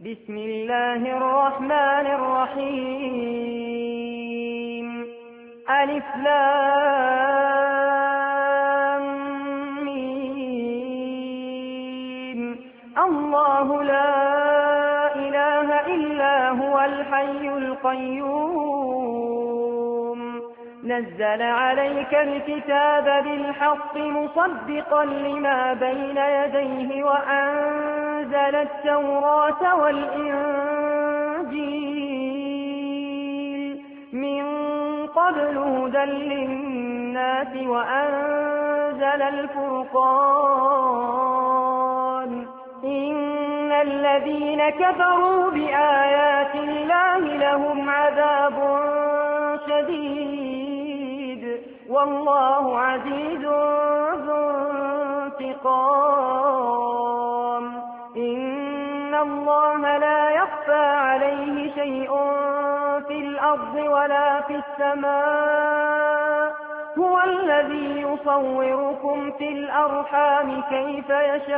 بسم الله الرحمن الرحيم ألف لام ميم الله لا إله إلا هو الحي القيوم نزل عليك الكتاب بالحق مصدقا لما بين يديه وأنزل التوراة والإنجيل من قبل هدى للناس وأنزل الفرقان إن الذين كفروا بآيات الله لهم عذاب شديد والله عزيز ذو انتقام إن الله لا يخفى عليه شيء في الأرض ولا في السماء هو الذي يصوركم في الأرحام كيف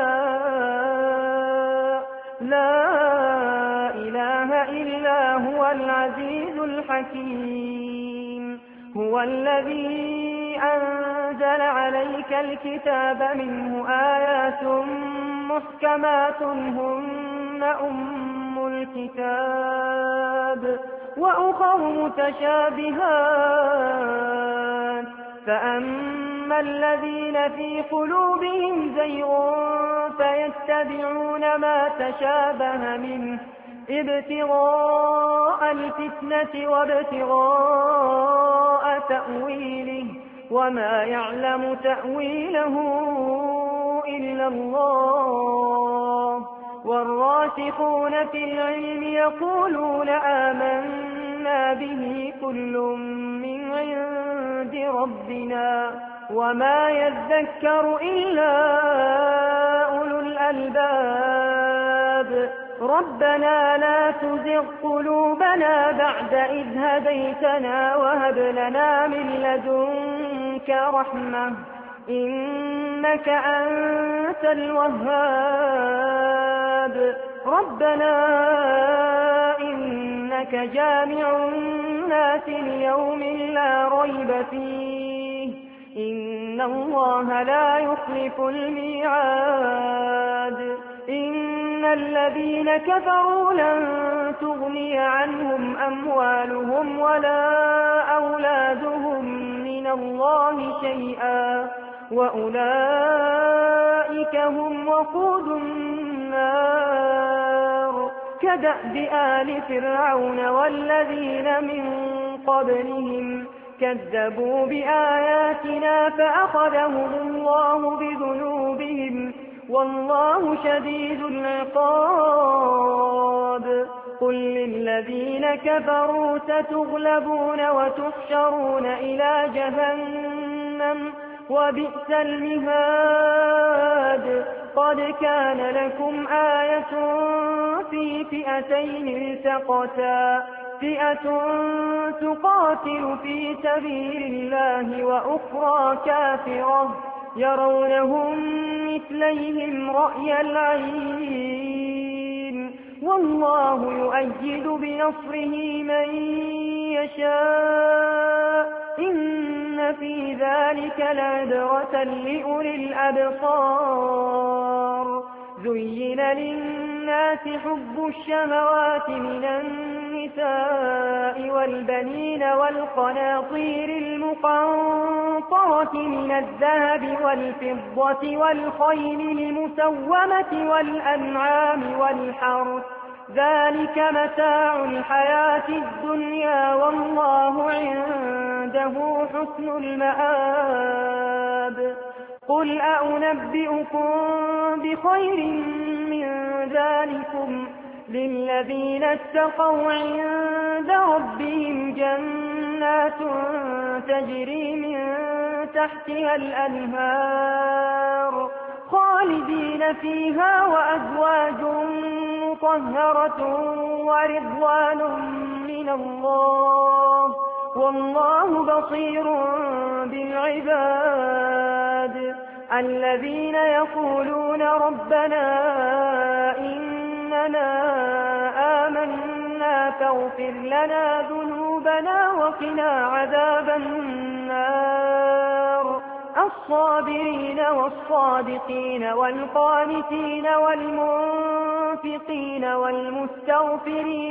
يشاء لا إله إلا هو العزيز الحكيم هو الذي أنزل عليك الكتاب منه آيات محكمات هن أم الكتاب وأخر متشابهات فأما الذين في قلوبهم زيغ فيتبعون ما تشابه منه ابتغاء الفتنة وابتغاء تأويله وما يعلم تأويله إلا الله والراسخون في العلم يقولون آمنا به كل من عند ربنا وما يذكر إلا أولو الألباب ربنا لا تزغ قلوبنا بعد إذ هديتنا وهب لنا من لدنك رحمة إنك أنت الوهاب ربنا إنك جامع الناس ليوم لا ريب فيه إن الله لا يخلف الميعاد إن الذين كفروا لن تغني عنهم أموالهم ولا أولادهم من الله شيئا وأولئك هم وقود النار كدأب آل فرعون والذين من قبلهم كذبوا بآياتنا فأخذهم الله بذنوبهم والله شديد العقاب قل للذين كفروا ستغلبون وتحشرون إلى جهنم وبئس المهاد قد كان لكم آية في فئتين التقتا فئة تقاتل في سبيل الله وأخرى كافرة يرونهم مثليهم رأي العين والله يؤيد بنصره من يشاء إن في ذلك لعبرة لأولي الأبصار زين للناس حب الشهوات من النساء والبنين والقناطير المقنطرة من الذهب والفضة والخيل المسومة والأنعام والحرث ذلك متاع الحياة الدنيا والله عنده حسن المآب قل أنبئكم بخير من ذلكم للذين اتقوا عند ربهم جنات تجري من تحتها الأنهار خالدين فيها وأزواج مطهرة ورضوان من الله والله بصير بالعباد الذين يقولون ربنا إننا فاغفر لنا ذنوبنا وقنا عذاب النار. الصابرين والصادقين والقانتين والمنفقين والمستغفرين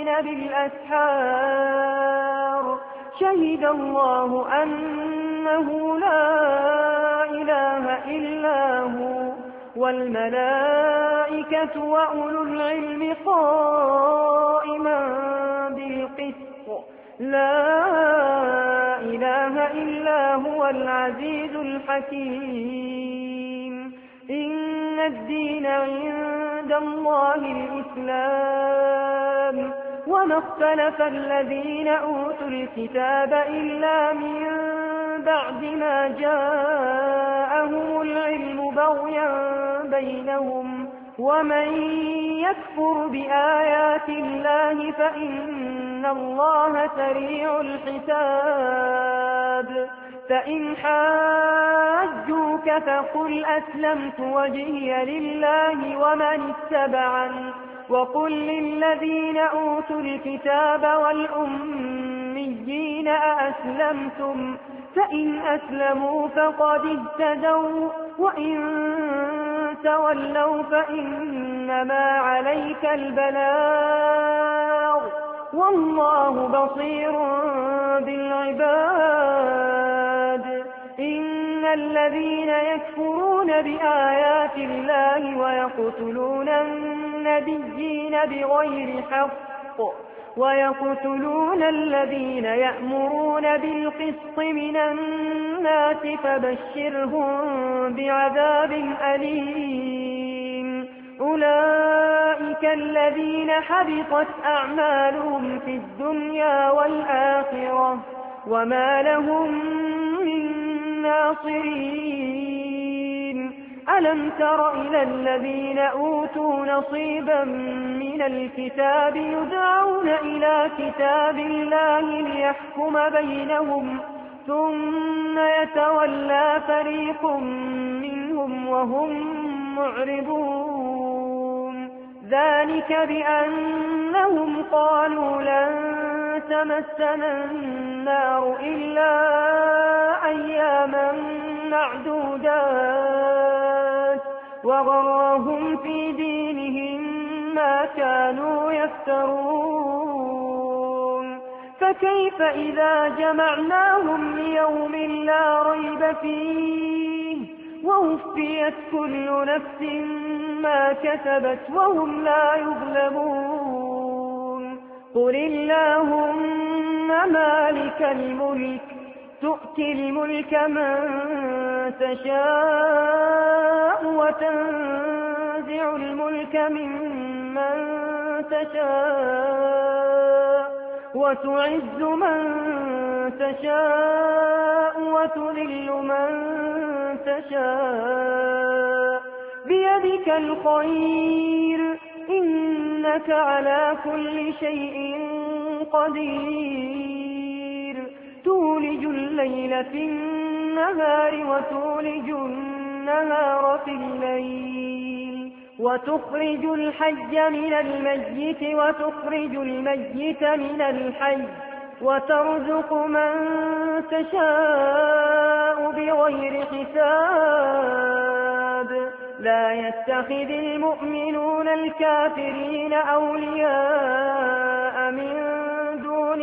بالأسحار. شهد الله أنه لا إله إلا هو والملائكة وأولو العلم قائما بالقسط. لا إله إلا هو العزيز الحكيم. إن الدين عند الله الإسلام وما اختلف الذين أوتوا الكتاب إلا من بعد ما جاءهم العلم بغيا بينهم. ومن يكفر بآيات الله فإن الله سريع الحساب. فإن حاجوك فقل أسلمت وجهي لله ومن اتبعني وقل للذين أوتوا الكتاب والأميين أأسلمتم فإن أسلموا فقد اهتدوا وإن تولوا فإنما عليك البلاغ والله بصير بالعباد. إن الذين يكفرون بآيات الله ويقتلون النبيين بغير حق ويقتلون الذين يأمرون بالقسط من الناس فبشرهم بعذاب أليم. أولئك الذين حبطت أعمالهم في الدنيا والآخرة وما لهم من ناصرين. ألم تر إلى الذين أوتوا نصيبا من الكتاب يدعون إلى كتاب الله ليحكم بينهم ثم يتولى فريق منهم وهم معرضون. ذلك بأنهم قالوا لن تمسنا النار إلا أياما معدودات وغرهم في دينهم ما كانوا يفترون. فكيف إذا جمعناهم ليوم لا ريب فيه ووفيت كل نفس ما كسبت وهم لا يظلمون. قل اللهم مالك الملك تؤتي الملك من تشاء وتنزع الملك ممن تشاء وتعز من تشاء وتذل من تشاء بيدك الخير إنك على كل شيء قدير. تولج الليل في النهار وتولج النهار في الليل وتخرج الحي من الميت وتخرج الميت من الحي وترزق من تشاء بغير حساب. لا يتخذ المؤمنون الكافرين أولياء من دون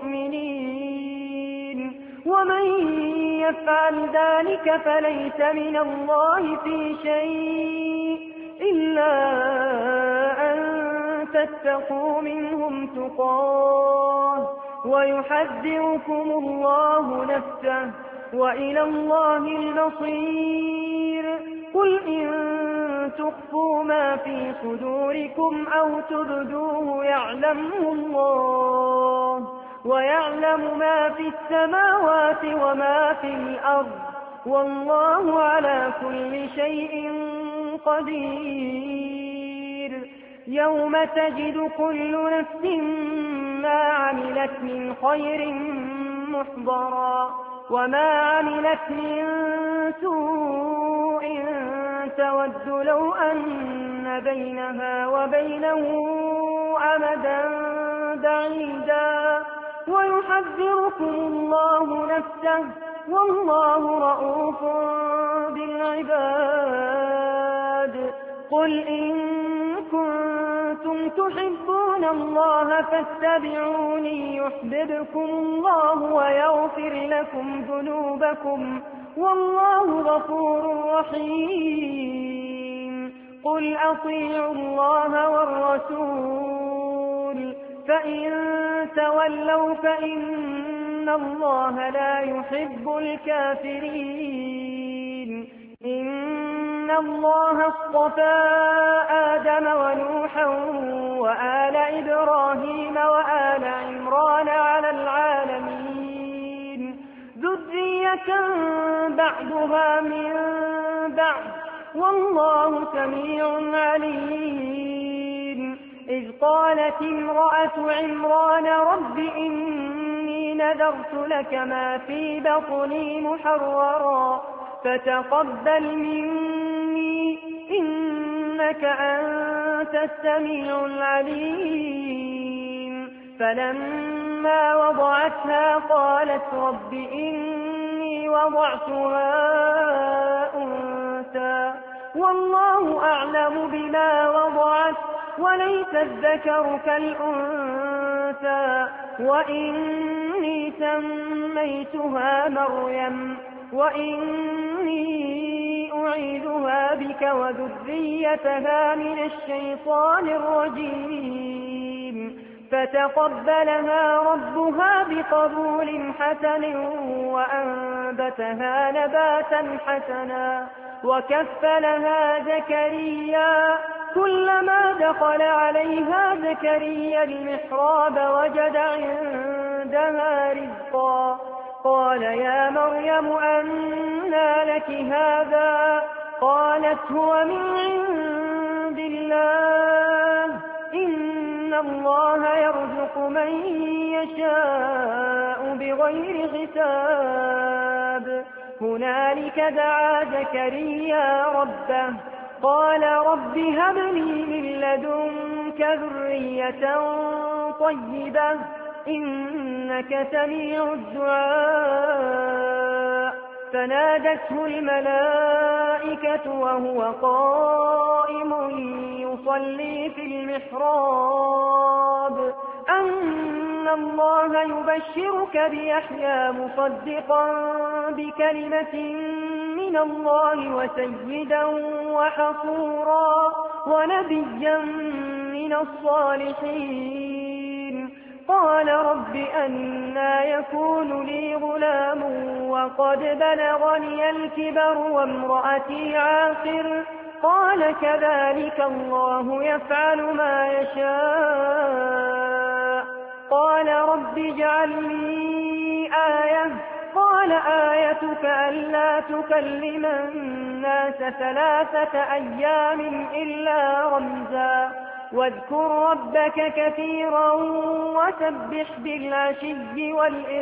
المؤمنين ومن يفعل ذلك فليس من الله في شيء إلا أن تتقوا منهم تقاه ويحذركم الله نفسه وإلى الله المصير. قل إن تخفوا ما في صدوركم أو تبدوه يعلمه الله ويعلم ما في السماوات وما في الأرض والله على كل شيء قدير. يوم تجد كل نفس ما عملت من خير محضرا وما عملت من سوء تود لو أن بينها وبينه أمدا بعيدا ويحذركم الله نفسه والله رءوف بالعباد قل إن كنتم تحبون الله فاتبعوني يحببكم الله ويغفر لكم ذنوبكم والله غفور رحيم قل أطيعوا الله والرسول فإن تولوا فإن الله لا يحب الكافرين إن الله اصطفى آدم ونوحا وآل إبراهيم وآل عمران على العالمين ذرية بعضها من بعض والله سميع عليم إذ قالت امرأة عمران رب إني نذرت لك ما في بطني محررا فتقبل مني إنك أنت السميع العليم فلما وضعتها قالت رب إني وضعتها أنثى والله أعلم بما وضعت وليس الذكر كالأنثى وإني سميتها مريم وإني أعيذها بك وذريتها من الشيطان الرجيم فتقبلها ربها بقبول حسن وأنبتها نباتا حسنا وكفلها زكريا كلما دخل عليها زكريا المحراب وجد عندها رزقا قال يا مريم أنى لك هذا قالت هو من عند الله إن الله يرزق من يشاء بغير حساب هنالك دعا زكريا ربه قال رب هب لي من لدنك ذرية طيبة إنك سميع الدعاء فنادته الملائكة وهو قائم يصلي في المحراب أن الله يبشرك بيحيى مصدقا بكلمة من الله وسيدا وحصورا ونبيا من الصالحين قال رب أنى يكون لي غلام وقد بلغني الكبر وامرأتي عاقر قال كذلك الله يفعل ما يشاء قال رب اجعل لي آية قال آيتك ألا تكلم الناس 3 أيام إلا رمزا واذكر ربك كثيرا وسبح بالعشي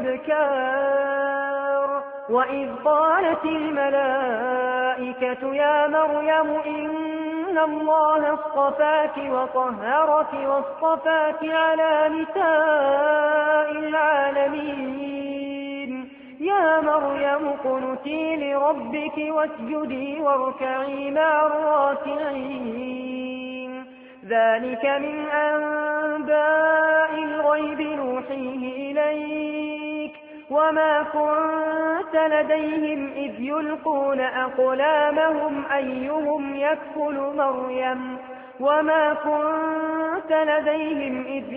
والإبكار وإذ قالت الملائكة يا مريم إن الله اصطفاك وطهرك واصطفاك على نساء العالمين يا مريم اقنتي لربك واسجدي واركعي مع الراكعين ذلك من أنباء الغيب نوحيه إليك وما كنت لديهم إذ يلقون أقلامهم أيهم يكفل مريم وما كنت لديهم إذ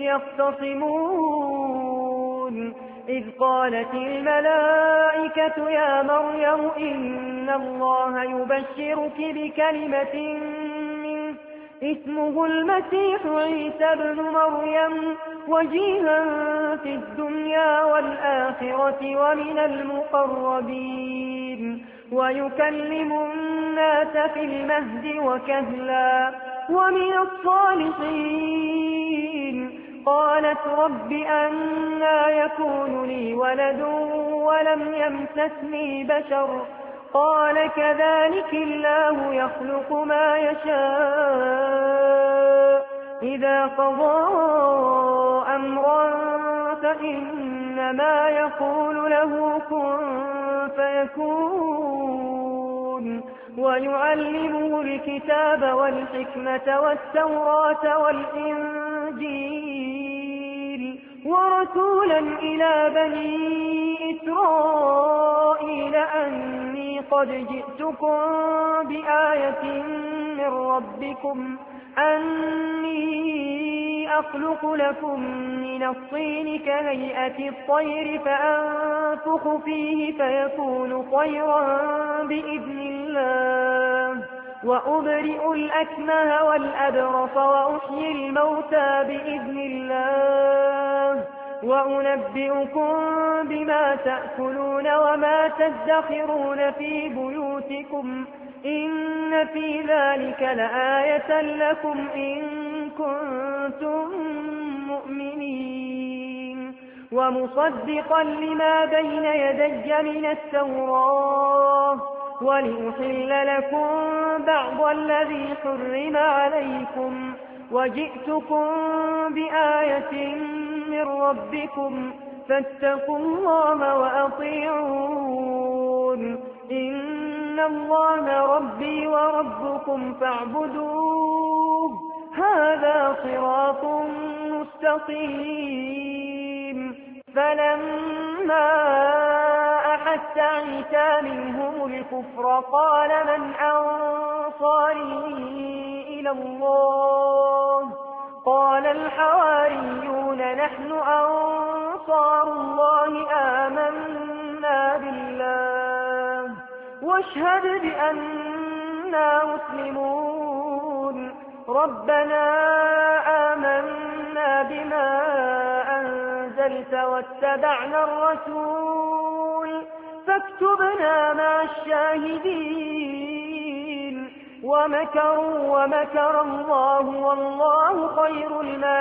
يختصمون إذ قالت الملائكة يا مريم إن الله يبشرك بكلمة منه اسمه المسيح عيسى ابن مريم وجيها في الدنيا والآخرة ومن المقربين ويكلم الناس في المهد وكهلا ومن الصالحين قالت رب أنى يكون لي ولد ولم يمسسني بشر قال كذلك الله يخلق ما يشاء إذا قضى أمرا إنما يقول له كن فيكون ويعلمه الكتاب والحكمة والتوراة والإنجيل ورسولا إلى بني إسرائيل أني قد جئتكم بآية من ربكم أني أخلق لكم من الطين كهيئة الطير فأنفخ فيه فيكون طيرا بإذن الله وأبرئ الأكمه والأبرص وأحيي الموتى بإذن الله وأنبئكم بما تأكلون وما تدخرون في بيوتكم إن في ذلك لآية لكم إن كنتم مؤمنين ومصدقا لما بين يدي من التوراة ولأحل لكم بعض الذي حرم عليكم وجئتكم بآية من ربكم فاتقوا الله وأطيعون إن الله ربي وربكم فاعبدوه هذا صراط مستقيم فلما أحس عيسى منهم الكفر قال من أنصاري إلى الله قال الحواريون نحن أنصار الله آمنا بالله واشهد بأننا مسلمون ربنا آمنا بما أنزلت واتبعنا الرسول فاكتبنا مع الشاهدين ومكروا ومكر الله والله خير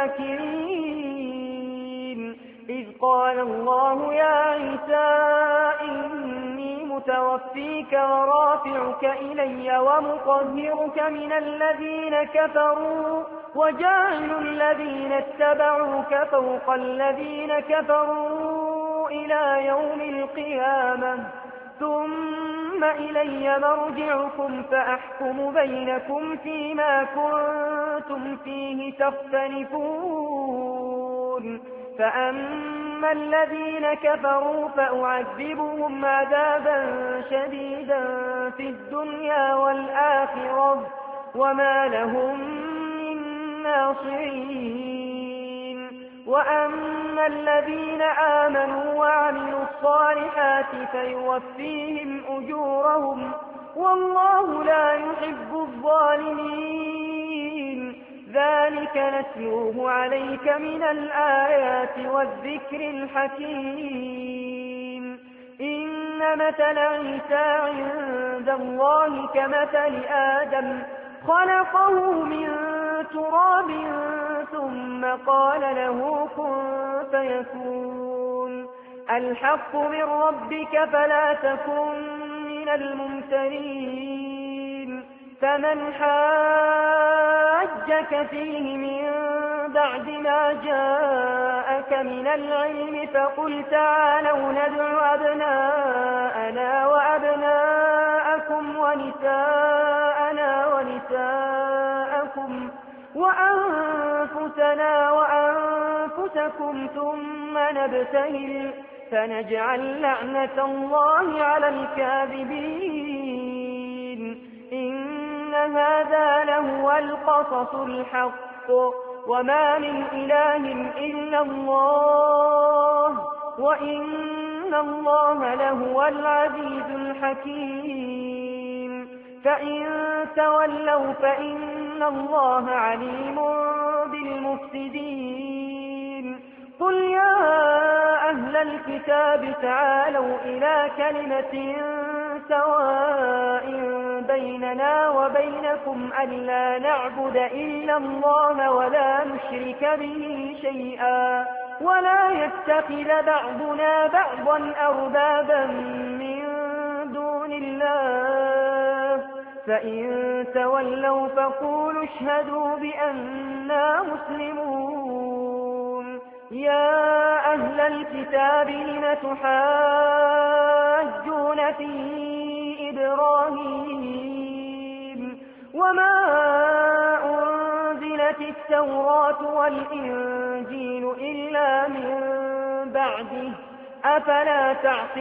الماكرين إذ قال الله يا عيسى إني متوفيك ورافعك إلي ومطهرك من الذين كفروا وجاعل الذين اتبعوك فوق الذين كفروا إلى يوم القيامة ثم إلي مرجعكم فأحكم بينكم فيما كنتم فيه تختلفون فأما الذين كفروا فأعذبهم عذابا شديدا في الدنيا والآخرة وما لهم من ناصرين وأما الذين آمنوا وعملوا الصالحات فيوفيهم أجورهم والله لا يحب الظالمين ذلك نتلوه عليك من الآيات والذكر الحكيم إن مثل عيسى عند الله كمثل آدم خلقه من تراب ثم قال له كن فيكون الحق من ربك فلا تكن من الممترين فمن حاجك فيه من بعد ما جاءك من العلم فقل تعالوا ندع أبناءنا وأبناءكم ونساءنا ونساءكم وأنفسنا وأنفسكم ثم نبتهل فنجعل لعنة الله على الكاذبين إن هذا لهو القصص الحق وما من إله إلا الله وإن الله لهو العزيز الحكيم فإن تولوا فإن الله عليم بالمفسدين قل يا أهل الكتاب تعالوا إلى كلمة سواء بيننا وبينكم ألا نعبد إلا الله ولا نشرك به شيئا ولا يتخذ بعضنا بعضا أربابا من دون الله فإن تولوا فقولوا اشهدوا بأننا مسلمون يا أهل الكتاب لم تحاجون في إبراهيم وما أنزلت التوراة والإنجيل إلا من بعده أفلا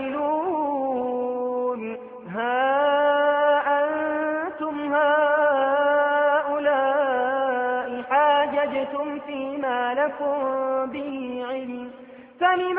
تعقلون ها أنتم هؤلاء حاججتم فيما لكم به علم فلم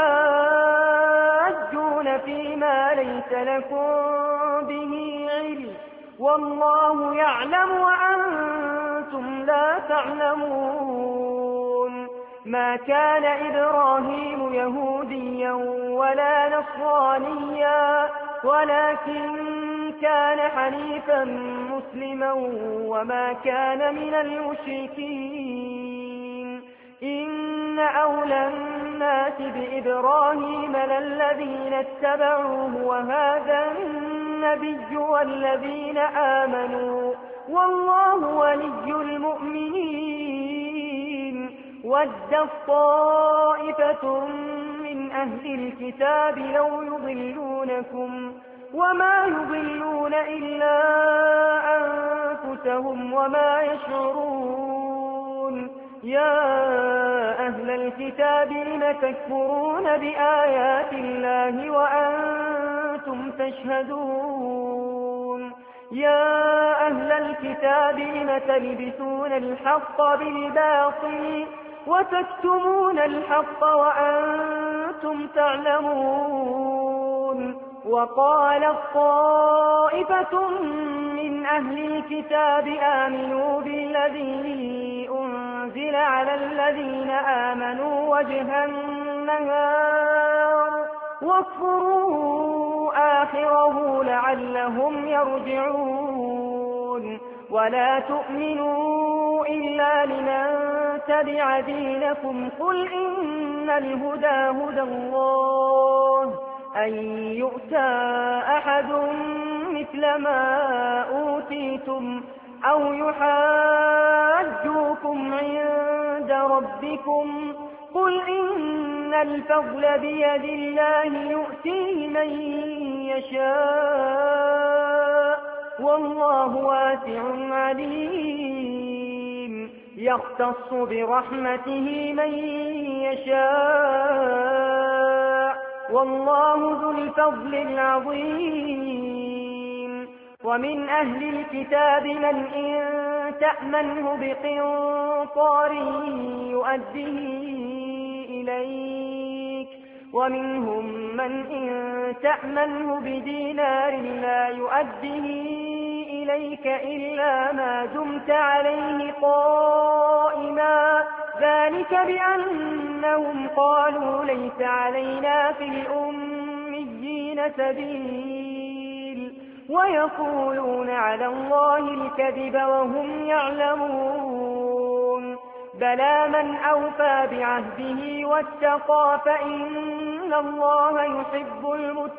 تحاجون فيما ليس لكم به علم والله يعلم وأنتم لا تعلمون ما كان إبراهيم يهوديا ولا نصرانيا ولكن كان حنيفا مسلما وما كان من المشركين إن أولى الناس بإبراهيم للذين اتبعوه وهذا النبي والذين آمنوا والله ولي المؤمنين ودت طائفة من أهل الكتاب لو يضلونكم وما يضلون إلا أنفسهم وما يشعرون يا أهل الكتاب لم تكفرون بآيات الله وأنتم تشهدون يا أهل الكتاب لم تلبسون الحق بالباطل وتكتمون الحق وأنتم تعلمون وقالت طائفة من أهل الكتاب آمنوا بالذي أنزل على الذين آمنوا وجه النهار واكفروا آخره لعلهم يرجعون ولا تؤمنوا إلا لمن تبع دينكم قل إن الهدى هدى الله أن يؤتى أحد مثل ما أوتيتم أو يحاجوكم عند ربكم قل إن الفضل بيد الله يؤتيه من يشاء والله واسع عليم يختص برحمته من يشاء والله ذو الفضل العظيم ومن أهل الكتاب من إن تأمنه بقنطار يؤديه إليك ومنهم من إن تأمنه بدينار لا يؤديه إليك إلا ما دمت عليه قائما ذلك بأنهم قالوا ليس علينا في الأميين سبيل ويقولون على الله الكذب وهم يعلمون بلى من أوفى بعهده واتقى فإن الله يحب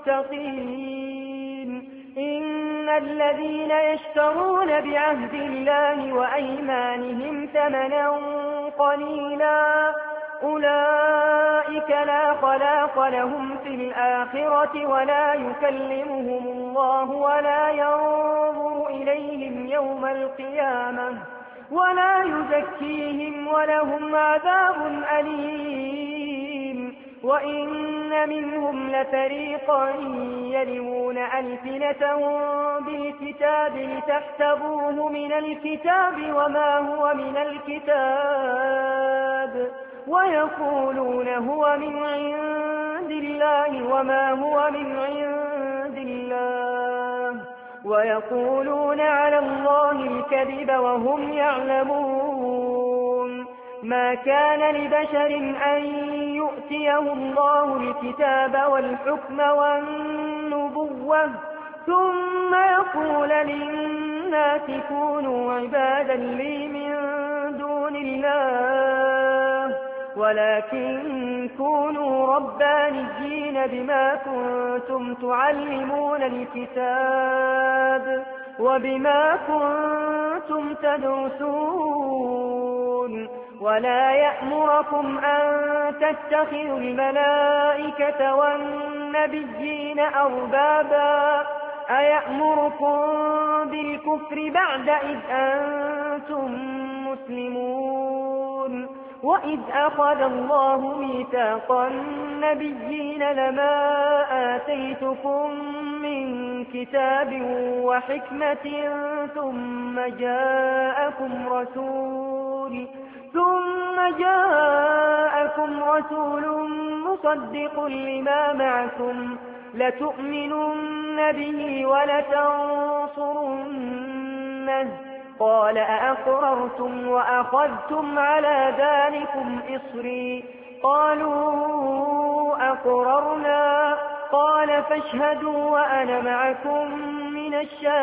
المتقين إن الذين يشترون بعهد الله وأيمانهم ثمنا قليلا أولئك لا خلاق لهم في الآخرة ولا يكلمهم الله ولا ينظر إليهم يوم القيامة ولا يزكيهم ولهم عذاب أليم وإن منهم لفريقا يلوون ألسنتهم بالكتاب لتحسبوه من الكتاب وما هو من الكتاب ويقولون هو من عند الله وما هو من عند الله ويقولون على الله الكذب وهم يعلمون ما كان لبشر أن يؤتيه الله الكتاب والحكم والنبوة ثم يقول للناس كونوا عبادا لي من دون الله ولكن كونوا ربانيين بما كنتم تعلمون الكتاب وبما كنتم تدرسون ولا يأمركم أن تتخذوا الملائكة والنبيين أربابا أيأمركم بالكفر بعد إذ أنتم مسلمون وإذ أخذ الله ميثاق النبيين لما آتيتكم من كتاب وحكمة ثم جاءكم رسول مصدق لما معكم لتؤمنن به ولتنصرنه قال أأقررتم وأخذتم على ذلكم إصري قالوا أقررنا قال فاشهدوا وأنا معكم من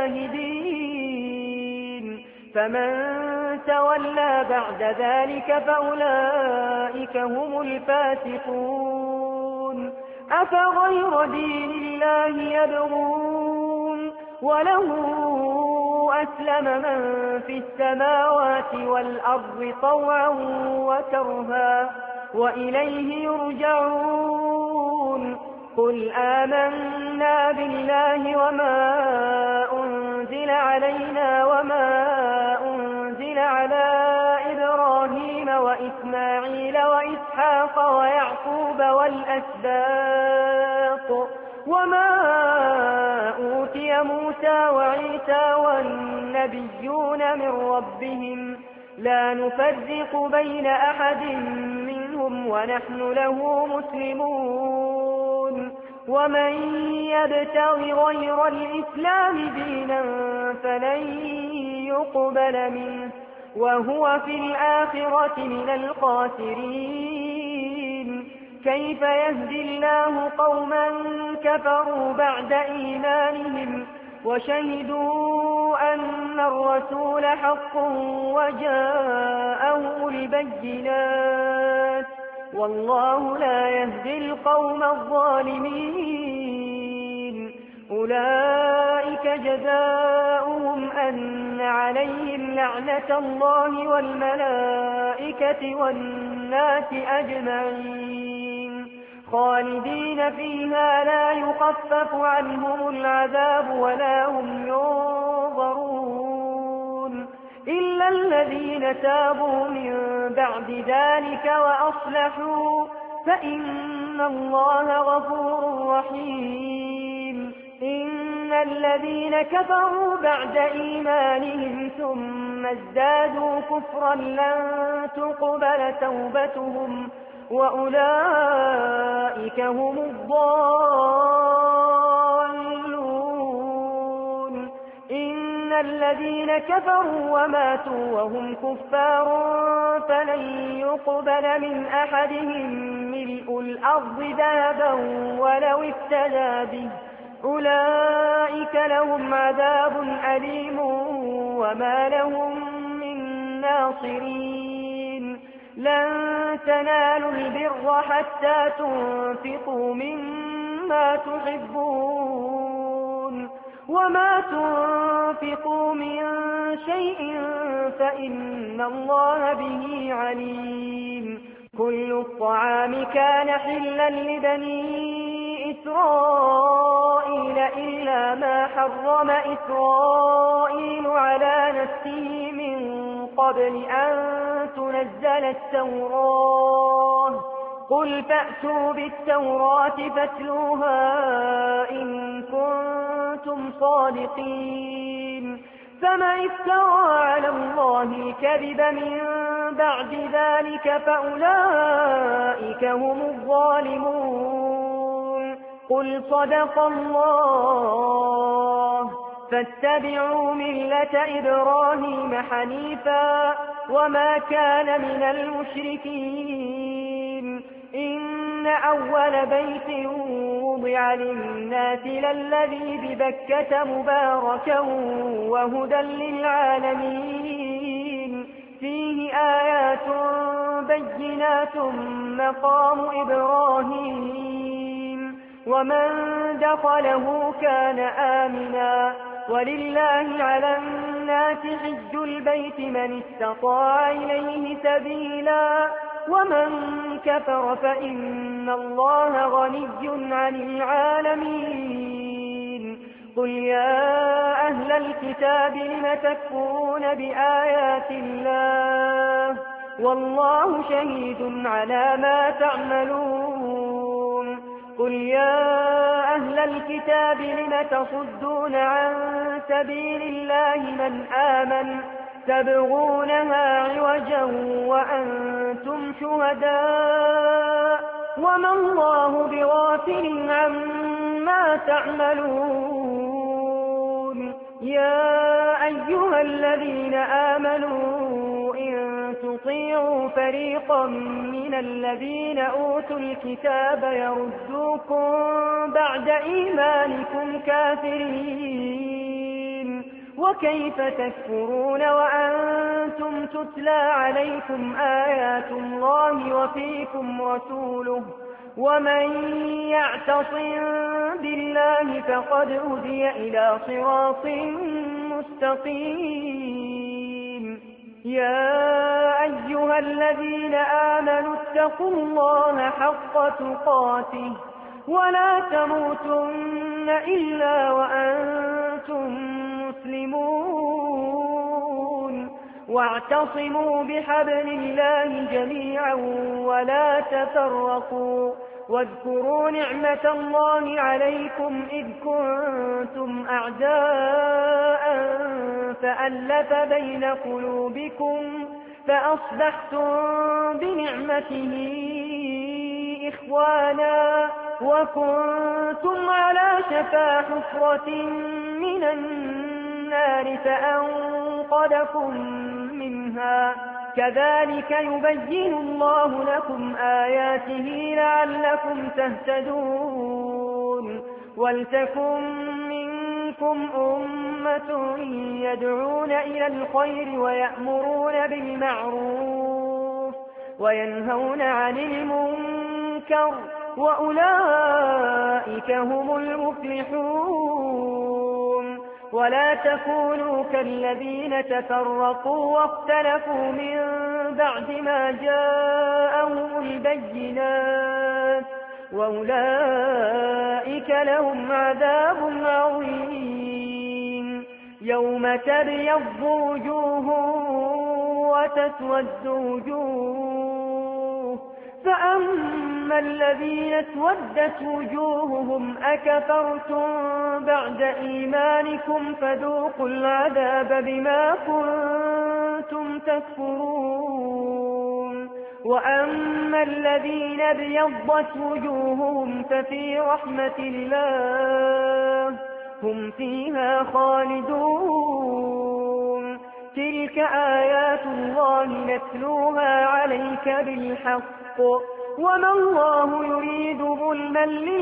الشاهدين فمن تولى بعد ذلك فأولئك هم الفاسقون أفغير دين الله يبغون وله أسلم من في السماوات والأرض طوعا وكرها وإليه يرجعون قل آمنا بالله وما أنزل علينا وما أنزل على إبراهيم وإسماعيل وإسحاق ويعقوب والأسباط وما أوتي موسى وعيسى والنبيون من ربهم لا نفرق بين أحد منهم ونحن له مسلمون ومن يبتغ غير الإسلام دينا فلن يقبل منه وهو في الآخرة من الخاسرين كيف يهدي الله قوما كفروا بعد إيمانهم وشهدوا أن الرسول حق وجاءهم البينات والله لا يهدي القوم الظالمين أولئك جزاؤهم أن عليهم لعنة الله والملائكة والناس أجمعين خالدين فيها لا يخفف عنهم العذاب ولا هم ينظرون إلا الذين تابوا من بعد ذلك وأصلحوا فإن الله غفور رحيم إن الذين كفروا بعد إيمانهم ثم ازدادوا كفرا لن تقبل توبتهم وأولئك هم الضالون إن الذين كفروا وماتوا وهم كفار فلن يقبل من أحدهم ملء الأرض ذهبا ولو افتدى به أولئك لهم عذاب أليم وما لهم من ناصرين لن تنالوا البر حتى تنفقوا مما تحبون وما تنفقوا من شيء فإن الله به عليم كل الطعام كان حلا لبني إسرائيل إلا ما حرم إسرائيل على نفسه من قبل أن تنزل التوراة قل فأتوا بالتوراة فاتلوها إن كنتم صادقين فمن افترى على الله الكذب من بعد ذلك فأولئك هم الظالمون قل صدق الله فاتبعوا ملة إبراهيم حنيفا وما كان من المشركين إن أول بيت وضع للناس للذي ببكة مباركا وهدى للعالمين فيه آيات بينات مقام إبراهيم ومن دخله كان آمنا ولله على الناس حج البيت من استطاع إليه سبيلا ومن كفر فإن الله غني عن العالمين قل يا أهل الكتاب لم تكفرون بآيات الله والله شهيد على ما تعملون قل يا أهل الكتاب لم تصدون عن سبيل الله من آمن تبغونها عوجا وأنتم شهداء وما الله بغافل عما تعملون يا أيها الذين آمنوا إن تطيعوا فريقا من الذين أوتوا الكتاب يردوكم بعد إيمانكم كافرين وكيف تكفرون وأنتم تتلى عليكم آيات الله وفيكم رسوله ومن يعتصم بالله فقد هدي إلى صراط مستقيم يا أيها الذين آمنوا اتقوا الله حق تقاته ولا تموتن إلا وأنتم مسلمون واعتصموا بحبل الله جميعا ولا تفرقوا واذكروا نعمة الله عليكم إذ كنتم أعداء فألف بين قلوبكم فأصبحتم بنعمته إخوانا وكنتم على شفا حفرة من النار فأنقذكم منها كذلك يبين الله لكم آياته لعلكم تهتدون ولتكن منكم أمة يدعون إلى الخير ويأمرون بالمعروف وينهون عن المنكر وأولئك هم المفلحون ولا تكونوا كالذين تفرقوا واختلفوا من بعد ما جاءهم البينات وأولئك لهم عذاب عظيم يوم تبيض وجوه وتسود وجوه فأما الذين اسودت وجوههم أكفرتم بعد إيمانكم فذوقوا العذاب بما كنتم تكفرون وأما الذين ابيضت وجوههم ففي رحمة الله هم فيها خالدون تلك آيات الله نتلوها عليك بالحق وما الله يريد ظلما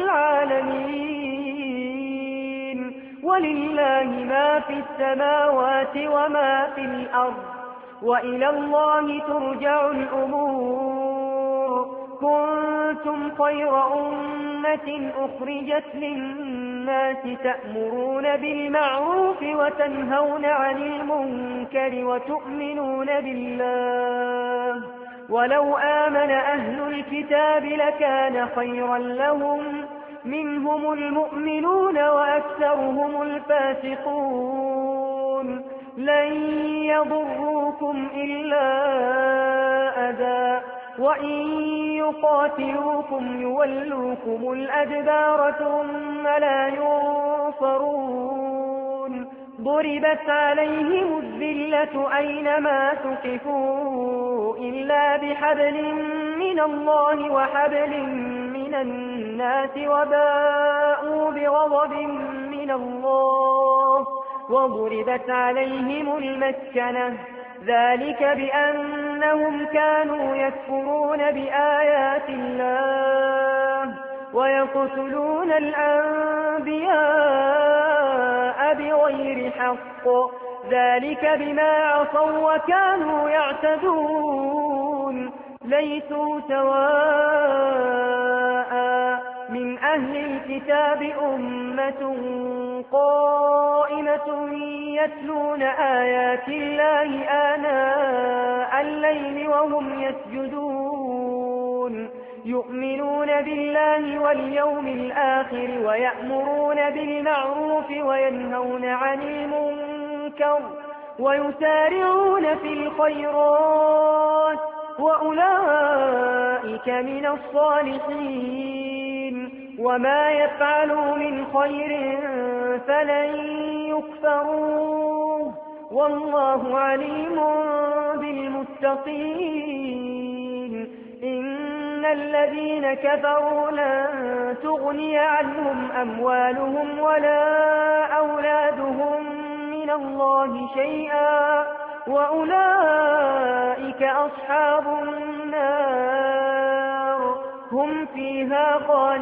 للعالمين ولله ما في السماوات وما في الأرض وإلى الله ترجع الأمور كنتم خير أمة أخرجت للناس تأمرون بالمعروف وتنهون عن المنكر وتؤمنون بالله ولو آمن أهل الكتاب لكان خيرا لهم منهم المؤمنون وأكثرهم الفاسقون لن يضروكم إلا أذى وإن يقاتلوكم يولوكم الأدبار ثم لا ينصرون ضربت عليهم الذلة أينما ثقفوا إلا بحبل من الله وحبل من الناس وباءوا بغضب من الله وضربت عليهم المسكنة ذلك بأنهم كانوا يكفرون بآيات الله ويقتلون الأنبياء بغير حق ذلك بما عصوا وكانوا يعتدون ليسوا سواء من أهل الكتاب أمة قائمة يتلون آيات الله آناء الليل وهم يسجدون يؤمنون بالله واليوم الآخر ويأمرون بالمعروف وينهون عن المنكر ويسارعون في الخيرات وأولئك من الصالحين وما يفعلوا من خير فلن يكفروه والله عليم بالمتقين إن الذين كفروا لن تغني عنهم أموالهم ولا أولادهم من الله شيئا وأولئك أصحاب النار هم فيها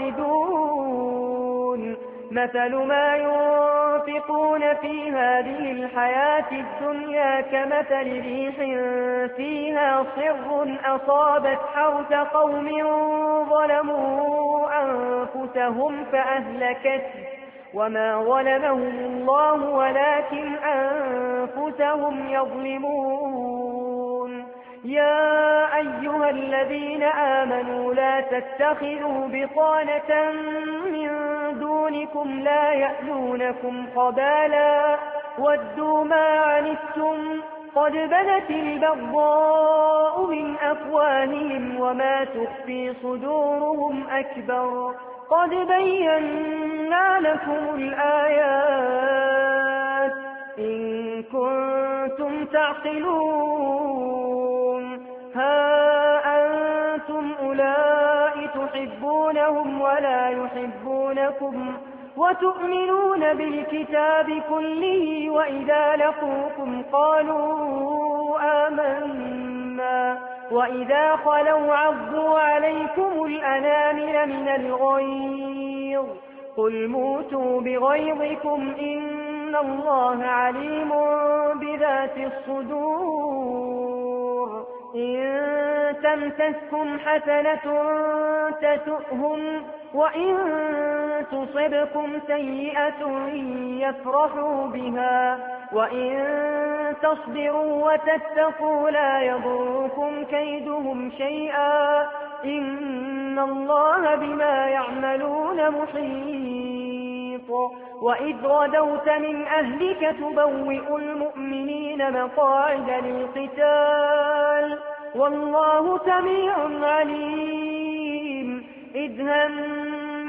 خالدون مثل ما ينفقون في هذه الحياة الدنيا كمثل ريح فيها صر أصابت حرث قوم ظلموا أنفسهم فأهلكته وما ظلمهم الله ولكن أنفسهم يظلمون يا أيها الذين آمنوا لا تتخذوا بطانة من دونكم لا يألونكم خبالا ودوا ما عنتم قد بدت البغضاء من أفواههم وما تخفي صدورهم أكبر قد بينا لكم الآيات إن كنتم تعقلون ها أنتم أولئك تحبونهم ولا يحبونكم وتؤمنون بالكتاب كله وإذا لقوكم قالوا آمنا وإذا خلوا عضوا عليكم الأنامل من الغيظ قل موتوا بغيظكم إن الله عليم بذات الصدور إن تمسسكم حسنة تسؤهم وإن تصبكم سيئة يفرحوا بها وإن تصبروا وتتقوا لا يضركم كيدهم شيئا إن الله بما يعملون محيط وإذ غدوت من أهلك تبوئ المؤمنين مقاعد للقتال والله سميع عليم إذ هم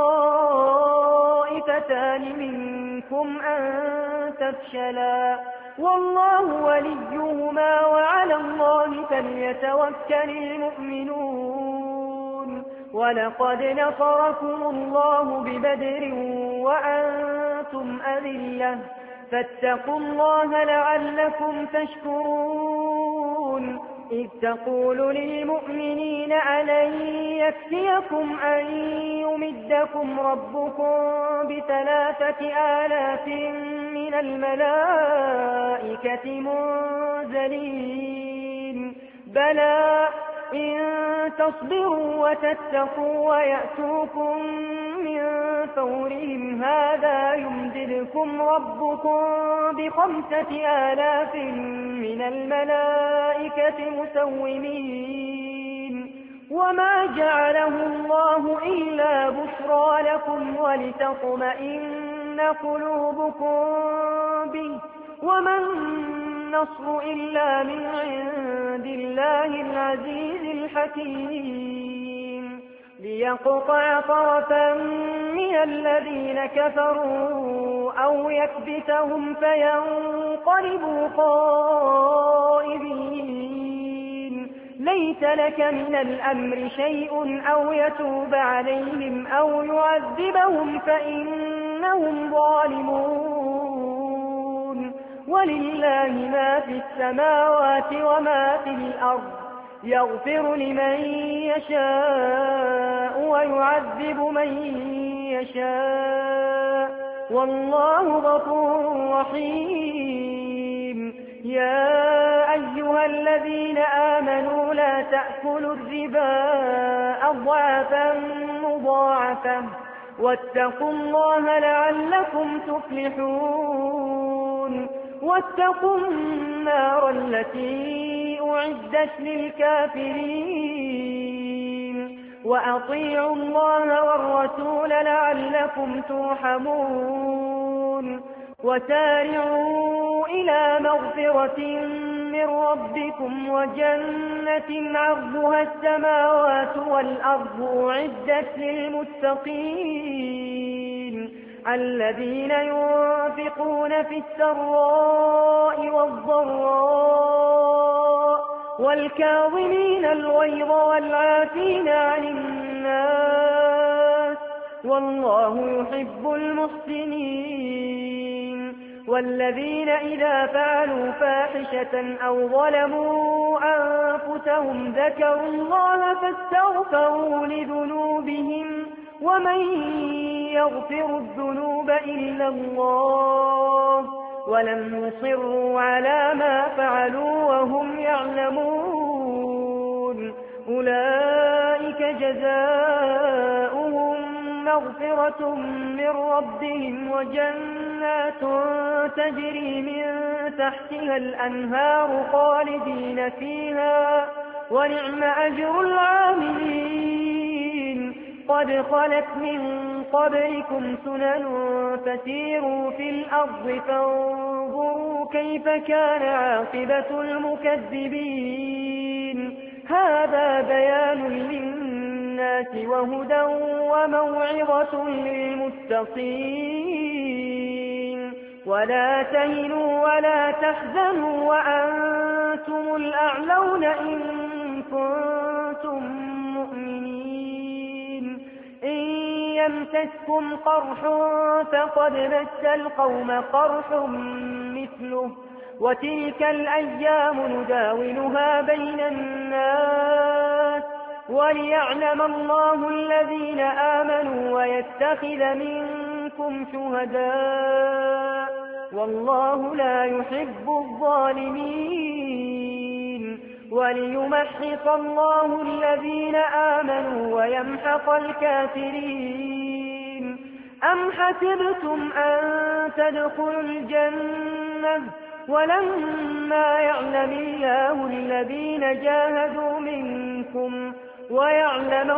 الطائفتان منكم أن تفشلا والله وليهما وعلى الله فليتوكل المؤمنون ولقد نصركم الله ببدر وأنتم أذلة فاتقوا الله لعلكم تشكرون إذ تقول للمؤمنين ألن يكفيكم أن يمدكم ربكم ب3,000 من الملائكة منزلين بلى إن تصبروا وتتقوا ويأتوكم من فورهم هذا يمددكم ربكم ب5,000 من الملائكة مسومين وما جعله الله إلا بشرى لكم ولتطمئن قلوبكم به وما النصر إلا من عند الله العزيز الحكيم ليقطع طرفا من الذين كفروا أو يكبتهم فينقلبوا خائبين ليس لك من الأمر شيء أو يتوب عليهم أو يعذبهم فإنهم ظالمون ولله ما في السماوات وما في الأرض يغفر لمن يشاء ويعذب من يشاء والله غفور رحيم يا أيها الذين آمنوا لا تأكلوا الربا أضعافا مضاعفة واتقوا الله لعلكم تفلحون واتقوا النار التي أعدت للكافرين وأطيعوا الله والرسول لعلكم ترحمون وسارعوا إلى مغفرة من ربكم وجنة عرضها السماوات والأرض أعدت للمتقين الذين ينفقون في السراء والضراء والكاظمين الغيظ والعافين عن الناس والله يحب المحسنين والذين إذا فعلوا فاحشة أو ظلموا أنفسهم ذكروا الله فاستغفروا لذنوبهم ومن يغفر الذنوب إلا الله ولم يصروا على ما فعلوا وهم يعلمون أولئك جزاؤهم مغفرة من ربهم وجنات تجري من تحتها الأنهار خالدين فيها ونعم أجر العاملين قد خلت من قبلكم سنن فسيروا في الأرض فانظروا كيف كان عاقبة المكذبين هذا بيان للناس وهدى وموعظة للمتقين ولا تهنوا ولا تحزنوا وأنتم الأعلون إن كنتم مؤمنين إن يمسسكم قرح فقد مس القوم قرح مثله وتلك الأيام نداولها بين الناس وليعلم الله الذين آمنوا ويتخذ منكم شهداء والله لا يحب الظالمين وليمحص الله الذين آمنوا ويمحق الكافرين أم حسبتم أن تدخلوا الجنة ولما يعلم الله الذين جاهدوا منكم ويعلم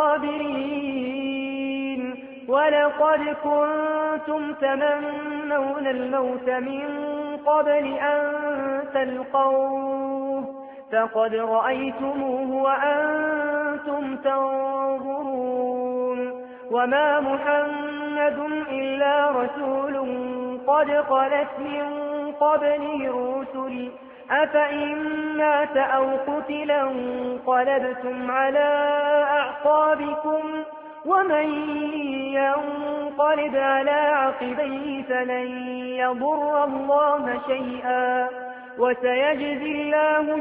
الصابرين ولقد كنتم تمنون الموت من قبل أن تلقوه فقد رأيتموه وأنتم تنظرون وما محمد إلا رسول قد خلت من قبله الرسل أفإن مات أو قتلا انقلبتم على أعقابكم ومن ينقلب على عقبيه فلن يضر الله شيئا وسيجزي الله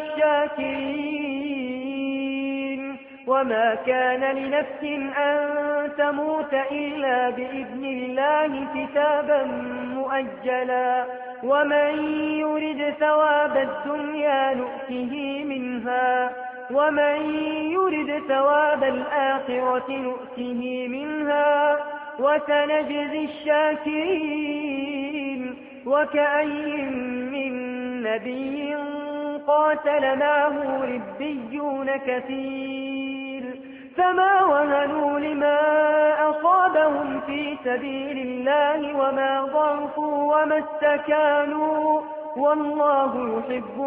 الشاكرين وما كان لنفس أن تموت إلا بإذن الله كتابا مؤجلا ومن يرد ثواب الدنيا نؤته منها ومن يرد ثواب الآخرة نؤته منها وسنجزي الشاكرين وكأي من نبي قاتل معه ربيون كثير فما وهنوا لما أصابهم في سبيل الله وما ضعفوا وما استكانوا والله يحب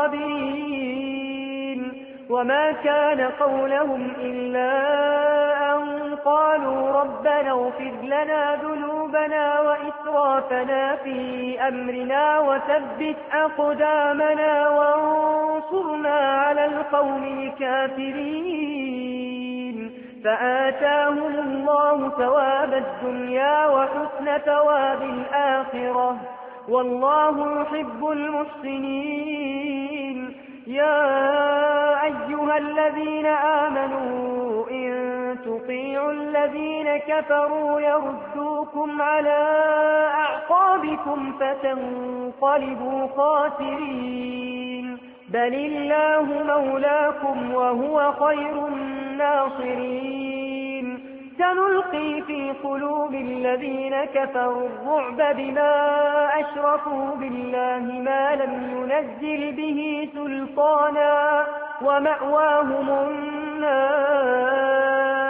الصابرين وما كان قولهم إلا أن قالوا ربنا اغفر لنا ذنوبنا وإسرافنا في أمرنا وثبت أقدامنا وانصرنا على القوم الكافرين فآتاهم الله ثواب الدنيا وحسن ثواب الآخرة والله يحب المحسنين يا أيها الذين آمنوا إن تطيعوا الذين كفروا يردوكم على أعقابكم فتنقلبوا خاسرين بل الله مولاكم وهو خير الناصرين سنلقي في قلوب الذين كفروا الرعب بما أشركوا بالله ما لم ينزل به سلطانا ومأواهم النار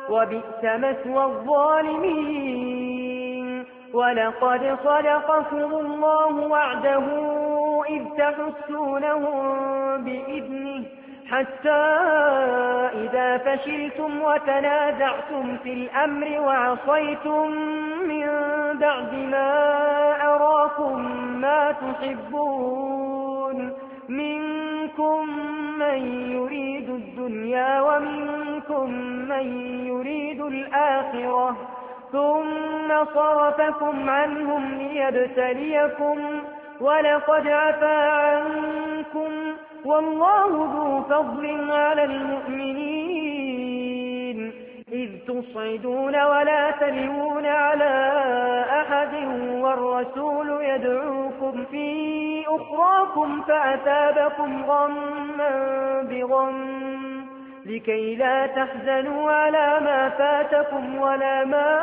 وبئس مثوى الظالمين. ولقد صدقكم الله وعده إذ تحسونهم بإذنه حتى إذا فشلتم وتنازعتم في الأمر وعصيتم من بعد ما أراكم ما تحبون منكم من يريد الدنيا ومنكم من يريد الآخرة ثم صرفكم عنهم ليبتليكم ولقد عفا عنكم والله ذو فضل على المؤمنين إذ تصعدون ولا تلوون على أحد والرسول يدعوكم في أخراكم فأثابكم غما بغم لكي لا تحزنوا على ما فاتكم ولا ما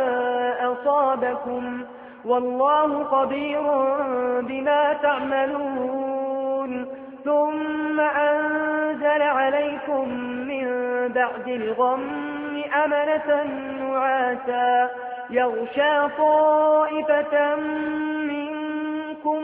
أصابكم والله خبير بما تعملون ثم أنزل عليكم من بعد الغم أمنة نعاسا يغشى طائفة منكم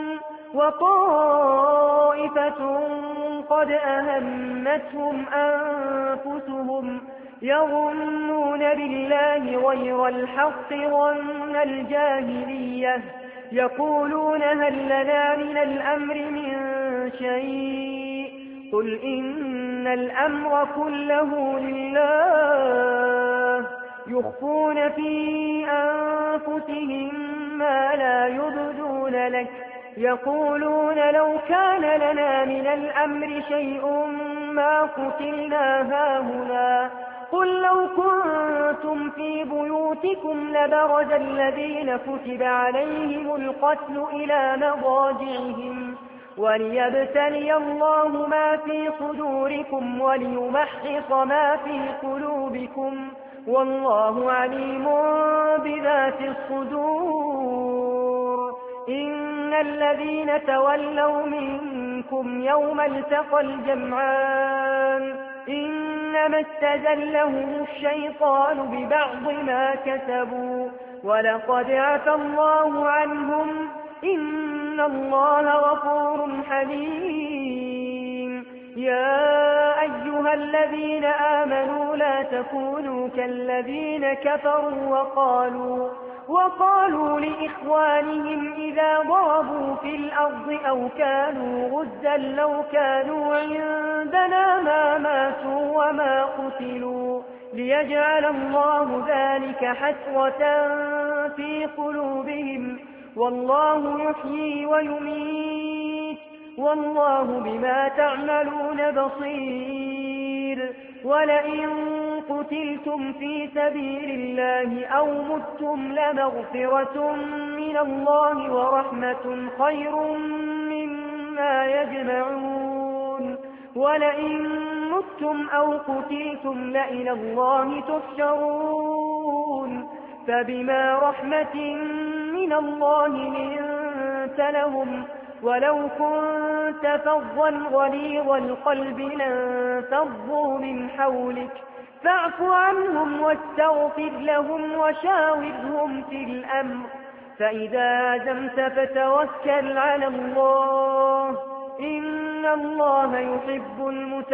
وطائفة قد أهمتهم أنفسهم يظنون بالله غير الحق ظن الجاهلية يقولون هل لنا من الأمر من شيء قل إن الأمر كله لله يخفون في أنفسهم ما لا يبدون لك يقولون لو كان لنا من الأمر شيء ما قتلنا هاهنا قل لو كنتم في بيوتكم لبرز الذين كتب عليهم القتل إلى مضاجعهم وليبتلي الله ما في صدوركم وليمحص ما في قلوبكم والله عليم بذات الصدور إن الذين تولوا منكم يوم التقى الجمعان إنما استزلهم الشيطان ببعض ما كسبوا ولقد عفى الله عنهم إن الله غفور حليم يا أيها الذين آمنوا لا تكونوا كالذين كفروا وقالوا لإخوانهم إذا ضربوا في الأرض أو كانوا غزا لو كانوا عندنا ما ماتوا وما قتلوا ليجعل الله ذلك حسرة في قلوبهم والله يحيي ويميت والله بما تعملون بصير ولئن قتلتم في سبيل الله أو متم لمغفرة من الله ورحمة خير مما يجمعون ولئن متم أو قتلتم لإلى الله تحشرون فبما رحمة من الله لنت لهم ولو كنت فظا غليظ القلب لانفضوا من حولك فاعف عنهم واستغفر لهم وشاورهم في الأمر فإذا عزمت فتوكل على الله إن الله يحب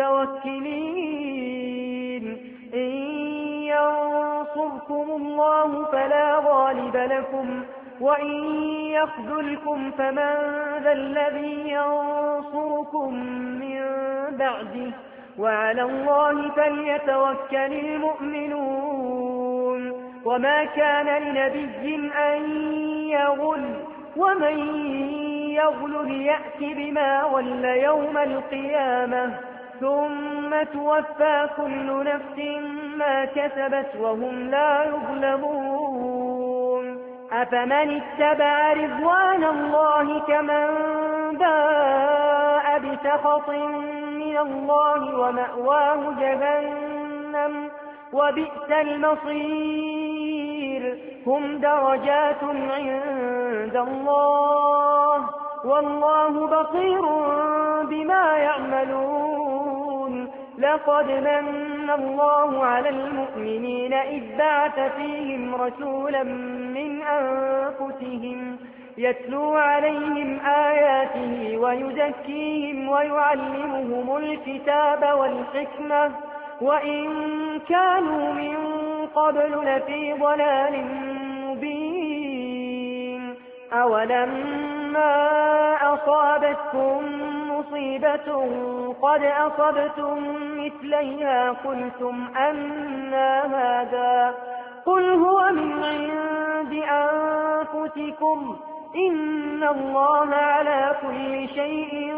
المتوكلين إن ينصركم الله فلا غالب لكم وإن يخذلكم فمن ذا الذي ينصركم من بعده وعلى الله فليتوكل المؤمنون وما كان لنبي أن يغل ومن يغل ليأت بما ول يوم القيامة ثم توفى كل نفس ما كسبت وهم لا يظلمون أفمن اتبع رضوان الله كمن باء بسخط من الله ومأواه جهنم وبئس المصير هم درجات عند الله والله بصير بما يعملون لقد من من الله على المؤمنين إذ بعث فيهم رسولا من أنفسهم يتلو عليهم آياته ويزكيهم ويعلمهم الكتاب والحكمة وإن كانوا من قبل لفي ضلال مبين. أولما أصابتكم مصيبة قد أصبتم مثليها قلتم أنى هذا قل هو من عند أنفسكم إن الله على كل شيء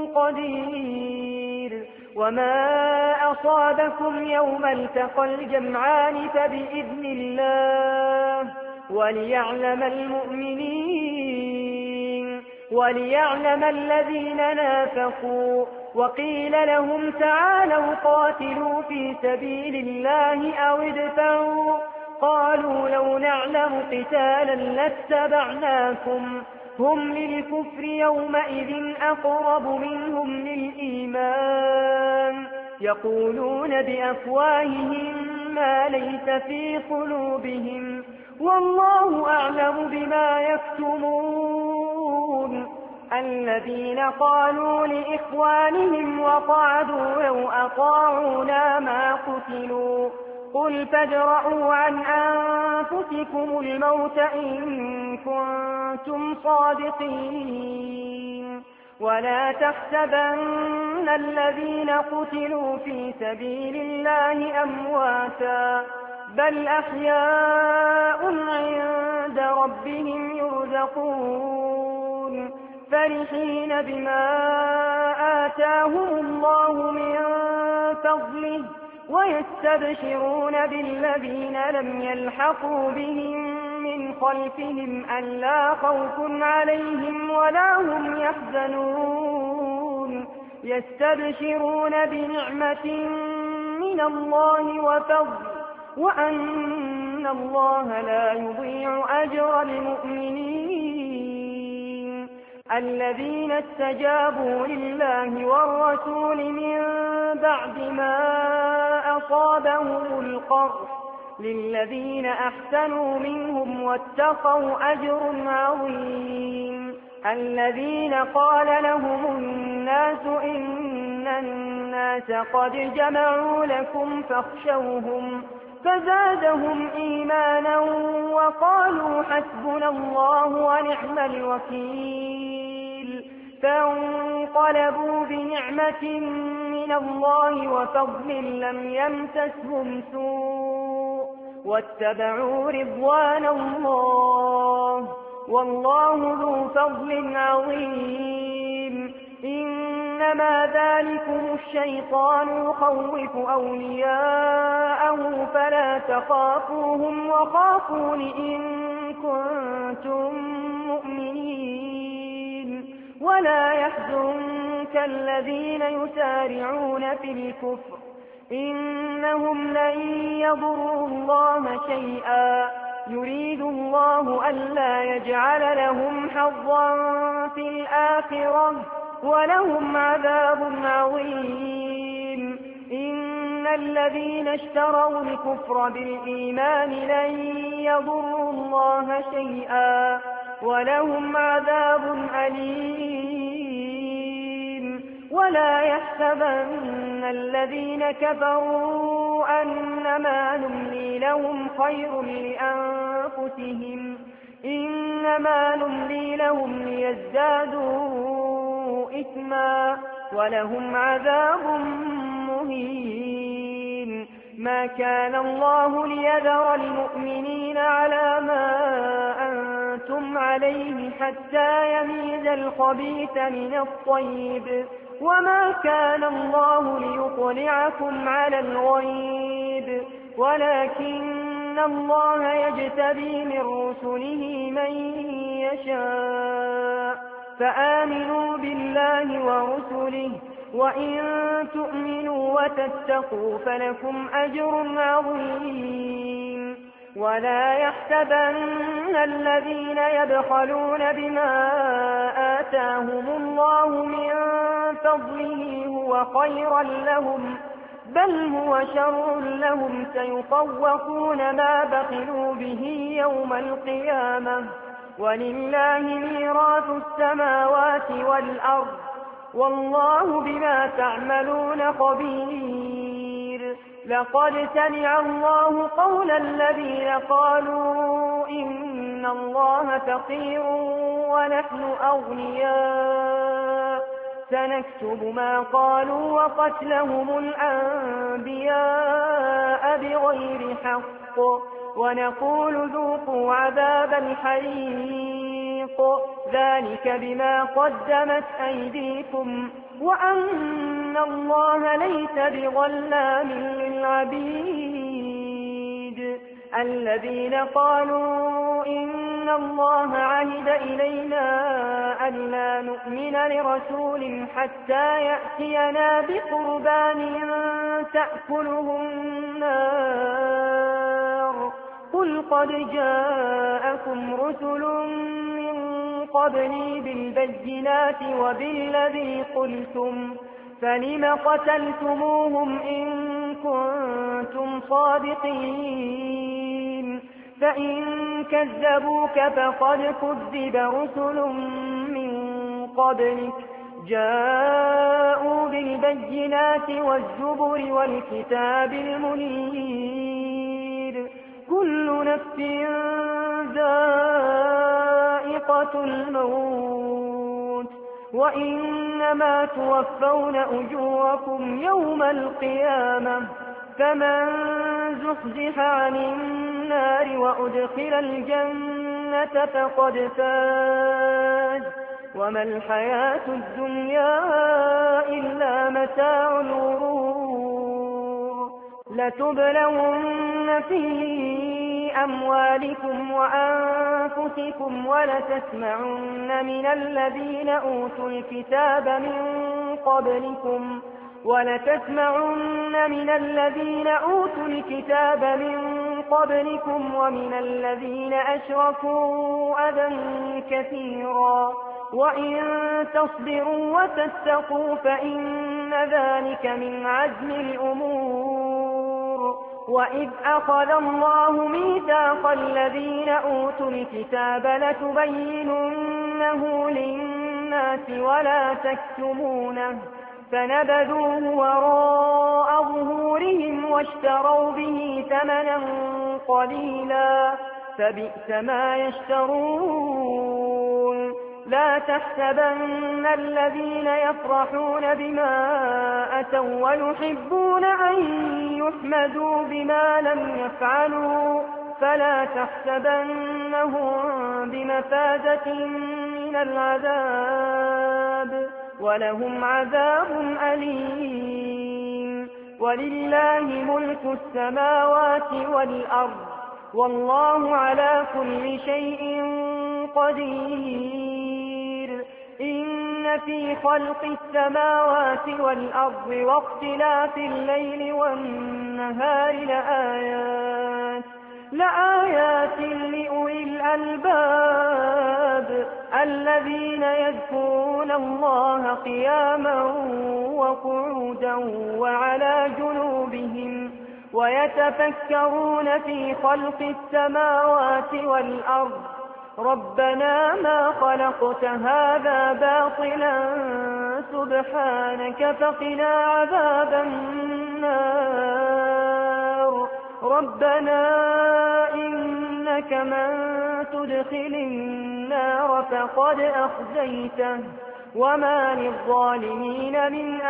قدير. وما أصابكم يوم التقى الجمعان فبإذن الله وليعلم الذين نافقوا وقيل لهم تعالوا قاتلوا في سبيل الله أو ادفعوا قالوا لو نعلم قتالا لاتبعناكم هم للكفر يومئذ أقرب منهم للإيمان يقولون بأفواههم ما ليس في قلوبهم والله أعلم بما يكتمون. الذين قالوا لإخوانهم وقعدوا لو أطاعونا ما قتلوا قل فادرءوا عن أنفسكم الموت إن كنتم صادقين ولا تحسبن الذين قتلوا في سبيل الله أمواتا بل أحياء عند ربهم يرزقون فرحين بما آتاهم الله من فضله ويستبشرون بالذين لم يلحقوا بهم من خلفهم ألا خوف عليهم ولا هم يحزنون يستبشرون بنعمة من الله وفضل وأن الله لا يضيع أجر المؤمنين. الذين استجابوا لله والرسول من بعد ما أصابهم القرح للذين أحسنوا منهم واتقوا أجر عظيم. الذين قال لهم الناس إن الناس قد جمعوا لكم فاخشوهم فزادهم إيمانا وقالوا حسبنا الله ونعم الوكيل فانقلبوا بنعمة من الله وفضل لم يمسسهم سوء واتبعوا رضوان الله والله ذو فضل عظيم. إنما ذلكم الشيطان يخوف أولياءه فلا تخافوهم وخافون إن كنتم مؤمنين ولا يحزنك الذين يسارعون في الكفر إنهم لن يضروا الله شيئا يريد الله ألا يجعل لهم حظا في الآخرة ولهم عذاب عظيم. إن الذين اشتروا الكفر بالإيمان لن يضروا الله شيئا ولهم عذاب أليم. ولا يحسبن الذين كفروا أنما نملي لهم خير لأنفسهم إنما نملي لهم ليزدادوا إثما ولهم عذاب مهين. ما كان الله ليذر المؤمنين على ما أنتم عليه حتى يميز الخبيث من الطيب وما كان الله ليطلعكم على الغيب ولكن الله يجتبي من رسله من يشاء فآمنوا بالله ورسله وإن تؤمنوا وتتقوا فلكم أجر عظيم. ولا يحسبن الذين يبخلون بما آتاهم الله من فضله هو خيرا لهم بل هو شر لهم سيطوقون ما بخلوا به يوم القيامة ولله ميراث السماوات والأرض والله بما تعملون خبير. لقد سمع الله قول الذين قالوا إن الله فقير ونحن أغنياء سنكتب ما قالوا وقتلهم الأنبياء بغير حق ونقول ذوقوا عذاب الحريق ذلك بما قدمت أيديكم وأن الله ليس بظلام للعبيد. الذين قالوا إن الله عهد إلينا ألا نؤمن لرسول حتى يأتينا بقربان تأكله النار قل قد جاءكم رسل من قبلي بالبينات وبالذي قلتم فلم قتلتموهم إن كنتم صادقين فإن كذبوك فقد كذب رسل من قبلك جاءوا بالبينات والزبر والكتاب المنير كل نفس ذائقة الموت وإنما توفون أجوركم يوم القيامة فمن زحزح عن النار وأدخل الجنة فقد فاز وما الحياة الدنيا إلا متاع الغرور. لتبلون في أموالكم وأنفسكم ولتسمعن من الذين أوتوا الكتاب من قبلكم ومن الذين أشركوا أذى كثيرا وإن تصبروا وتتقوا فإن ذلك من عزم الأمور. وإذ أخذ الله ميثاق الذين أوتوا الكتاب لتبيننه للناس ولا تكتمونه فنبذوه وراء ظهورهم واشتروا به ثمنا قليلا فبئس ما يشترون. لا تحسبن الذين يفرحون بما أتوا ويحبون أن يحمدوا بما لم يفعلوا فلا تحسبنهم بمفازة من العذاب ولهم عذاب أليم. ولله ملك السماوات والأرض والله على كل شيء قدير. إن في خلق السماوات والأرض واختلاف الليل والنهار لآيات لأولي الألباب الذين يذكرون الله قياما وقعودا وعلى جنوبهم ويتفكرون في خلق السماوات والأرض ربنا ما خلقت هذا باطلا سبحانك فقنا عذاب النار. ربنا إنك من تدخل النار فقد أخزيته وما للظالمين من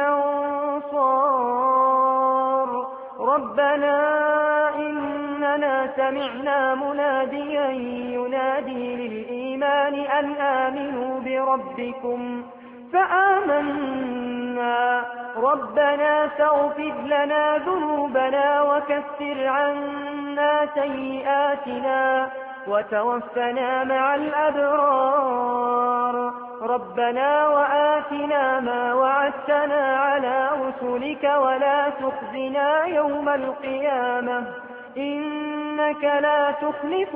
أنصار. ربنا إننا سمعنا مناديا ينادي للإيمان أن آمنوا بربكم فآمنا. ربنا فاغفر لنا ذنوبنا وكفر عنا سيئاتنا وتوفنا مع الأبرار. ربنا وآتنا ما وعدتنا على رسلك ولا تخزنا يوم القيامة إنك لا تخلف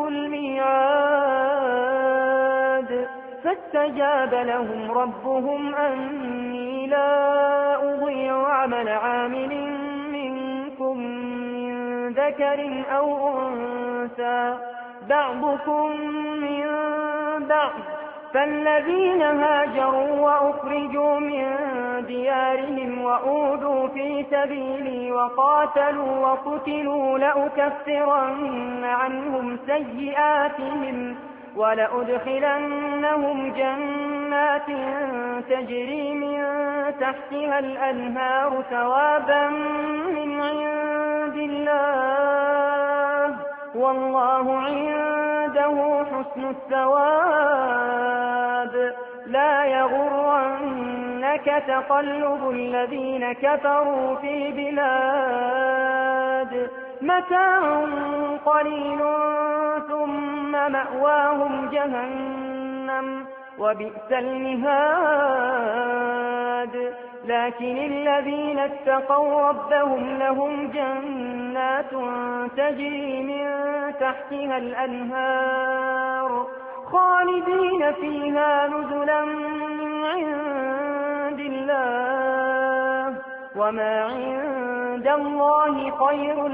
الميعاد. فاستجاب لهم ربهم أني لا أضيع عمل عامل منكم منكم من ذكر أو أنثى بعضكم من بعض فالذين هاجروا وأخرجوا من ديارهم وأوذوا في سبيلي وقاتلوا وقتلوا لأكفرن عنهم سيئاتهم ولأدخلنهم جنات تجري من تحتها الأنهار ثوابا من عند الله والله عنده حسن الثواب لا يغرنك تقلب الذين كفروا في بلاد متاع قليل ثم مأواهم جهنم وبئس المهاد لكن الذين اتقوا ربهم لهم جنات تجري من تحتها الأنهار خالدين فيها نزلا من عند الله وما عند الله خير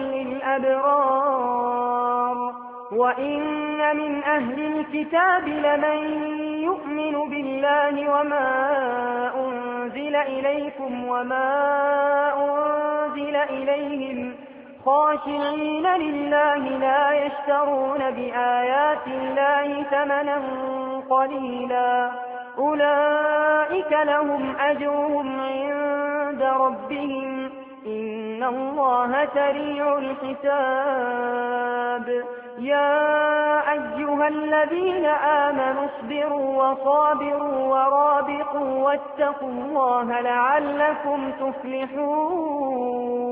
للأبرار وإن من أهل الكتاب لمن يؤمن بالله وما أنزل إليكم وما أنزل إليهم خاشعين لله لا يشترون بآيات الله ثمنا قليلا أولئك لهم أجرهم عند ربهم إن الله سريع الحساب يا أيها الذين آمنوا اصبروا وصابروا ورابطوا واتقوا الله لعلكم تفلحون